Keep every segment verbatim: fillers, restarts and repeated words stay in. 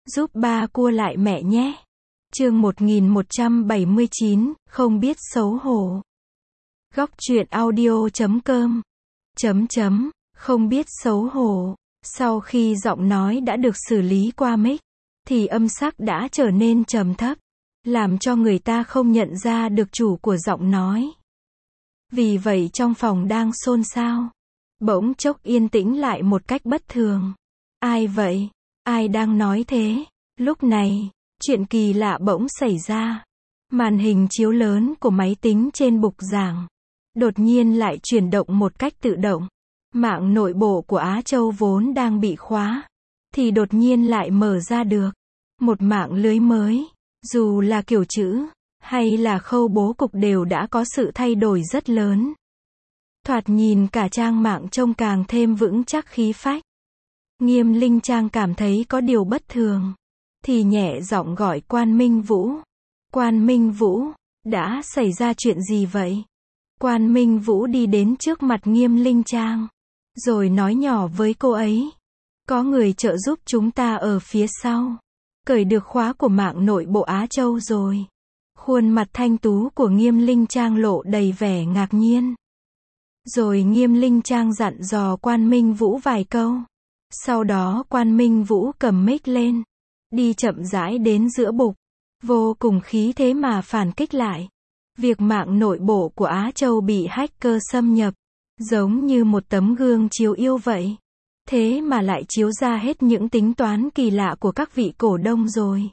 giúp ba cua lại mẹ nhé. Chương một nghìn một trăm bảy mươi chín, không biết xấu hổ. Góc truyện audio chấm com chấm chấm, không biết xấu hổ. Sau khi giọng nói đã được xử lý qua mic, thì âm sắc đã trở nên trầm thấp, làm cho người ta không nhận ra được chủ của giọng nói. Vì vậy trong phòng đang xôn xao, bỗng chốc yên tĩnh lại một cách bất thường. Ai vậy? Ai đang nói thế? Lúc này, chuyện kỳ lạ bỗng xảy ra. Màn hình chiếu lớn của máy tính trên bục giảng đột nhiên lại chuyển động một cách tự động. Mạng nội bộ của Á Châu vốn đang bị khóa, thì đột nhiên lại mở ra được một mạng lưới mới. Dù là kiểu chữ, hay là khâu bố cục đều đã có sự thay đổi rất lớn. Thoạt nhìn cả trang mạng trông càng thêm vững chắc khí phách. Nghiêm Linh Trang cảm thấy có điều bất thường, thì nhẹ giọng gọi Quan Minh Vũ. Quan Minh Vũ, đã xảy ra chuyện gì vậy? Quan Minh Vũ đi đến trước mặt Nghiêm Linh Trang, rồi nói nhỏ với cô ấy. Có người trợ giúp chúng ta ở phía sau, cởi được khóa của mạng nội bộ Á Châu rồi. Khuôn mặt thanh tú của Nghiêm Linh Trang lộ đầy vẻ ngạc nhiên. Rồi Nghiêm Linh Trang dặn dò Quan Minh Vũ vài câu. Sau đó Quan Minh Vũ cầm mic lên, đi chậm rãi đến giữa bục, vô cùng khí thế mà phản kích lại. Việc mạng nội bộ của Á Châu bị hacker xâm nhập, giống như một tấm gương chiếu yêu vậy. Thế mà lại chiếu ra hết những tính toán kỳ lạ của các vị cổ đông rồi.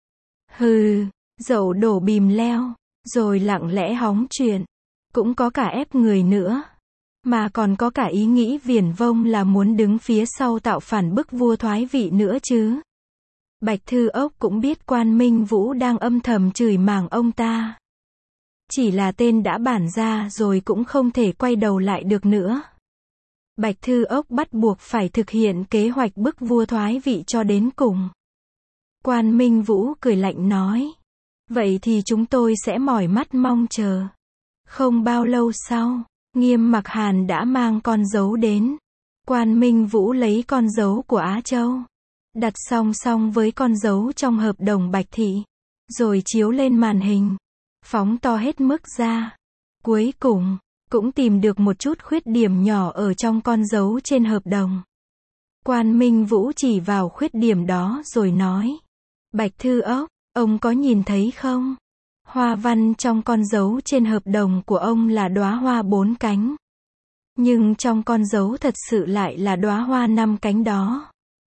Hừ, dậu đổ bìm leo, rồi lặng lẽ hóng chuyện. Cũng có cả ép người nữa. Mà còn có cả ý nghĩ viển vông là muốn đứng phía sau tạo phản bức vua thoái vị nữa chứ. Bạch Thư Ốc cũng biết Quan Minh Vũ đang âm thầm chửi màng ông ta. Chỉ là tên đã bản ra rồi cũng không thể quay đầu lại được nữa. Bạch Thư Ốc bắt buộc phải thực hiện kế hoạch bức vua thoái vị cho đến cùng. Quan Minh Vũ cười lạnh nói. Vậy thì chúng tôi sẽ mỏi mắt mong chờ. Không bao lâu sau, Nghiêm Mặc Hàn đã mang con dấu đến. Quan Minh Vũ lấy con dấu của Á Châu, đặt song song với con dấu trong hợp đồng Bạch Thị, rồi chiếu lên màn hình, phóng to hết mức ra. Cuối cùng, cũng tìm được một chút khuyết điểm nhỏ ở trong con dấu trên hợp đồng. Quan Minh Vũ chỉ vào khuyết điểm đó rồi nói. Bạch Thư Ốc, ông có nhìn thấy không? Hoa văn trong con dấu trên hợp đồng của ông là đóa hoa bốn cánh. Nhưng trong con dấu thật sự lại là đóa hoa năm cánh đó.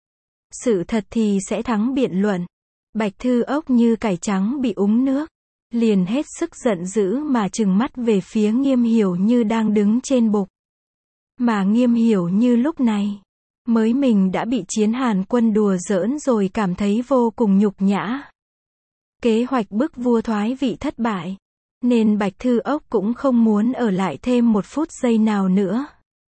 Sự thật thì sẽ thắng biện luận. Bạch Thư Ốc như cải trắng bị úng nước, liền hết sức giận dữ mà trừng mắt về phía Nghiêm Hiểu Như đang đứng trên bục. Mà Nghiêm Hiểu Như lúc này, mới mình đã bị Chiến Hàn Quân đùa giỡn rồi cảm thấy vô cùng nhục nhã. Kế hoạch bức vua thoái vị thất bại, nên Bạch Thư Ốc cũng không muốn ở lại thêm một phút giây nào nữa.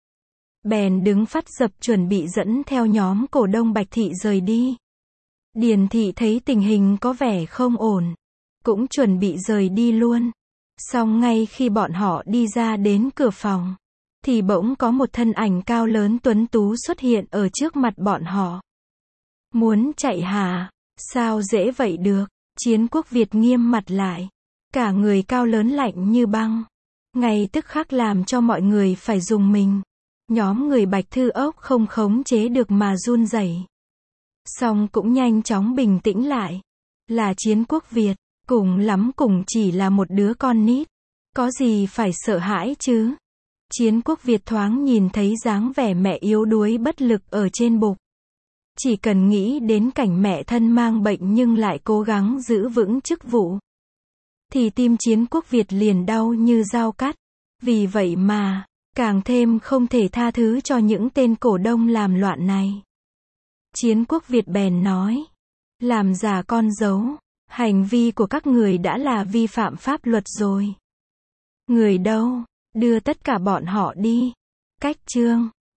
Bèn đứng phắt dập chuẩn bị dẫn theo nhóm cổ đông Bạch Thị rời đi. Điền Thị thấy tình hình có vẻ không ổn, cũng chuẩn bị rời đi luôn. Song ngay khi bọn họ đi ra đến cửa phòng, thì bỗng có một thân ảnh cao lớn tuấn tú xuất hiện ở trước mặt bọn họ. Muốn chạy hả? Sao dễ vậy được? Chiến Quốc Việt nghiêm mặt lại, cả người cao lớn lạnh như băng, ngay tức khắc làm cho mọi người phải rùng mình. Nhóm người Bạch Thư Ốc không khống chế được mà run rẩy. Song cũng nhanh chóng bình tĩnh lại. Là Chiến Quốc Việt, cùng lắm cùng chỉ là một đứa con nít, có gì phải sợ hãi chứ? Chiến Quốc Việt thoáng nhìn thấy dáng vẻ mẹ yếu đuối bất lực ở trên bục. Chỉ cần nghĩ đến cảnh mẹ thân mang bệnh nhưng lại cố gắng giữ vững chức vụ, thì tim Chiến Quốc Việt liền đau như dao cắt. Vì vậy mà, càng thêm không thể tha thứ cho những tên cổ đông làm loạn này. Chiến Quốc Việt bèn nói. Làm giả con dấu, hành vi của các người đã là vi phạm pháp luật rồi. Người đâu? Đưa tất cả bọn họ đi. Cách chương.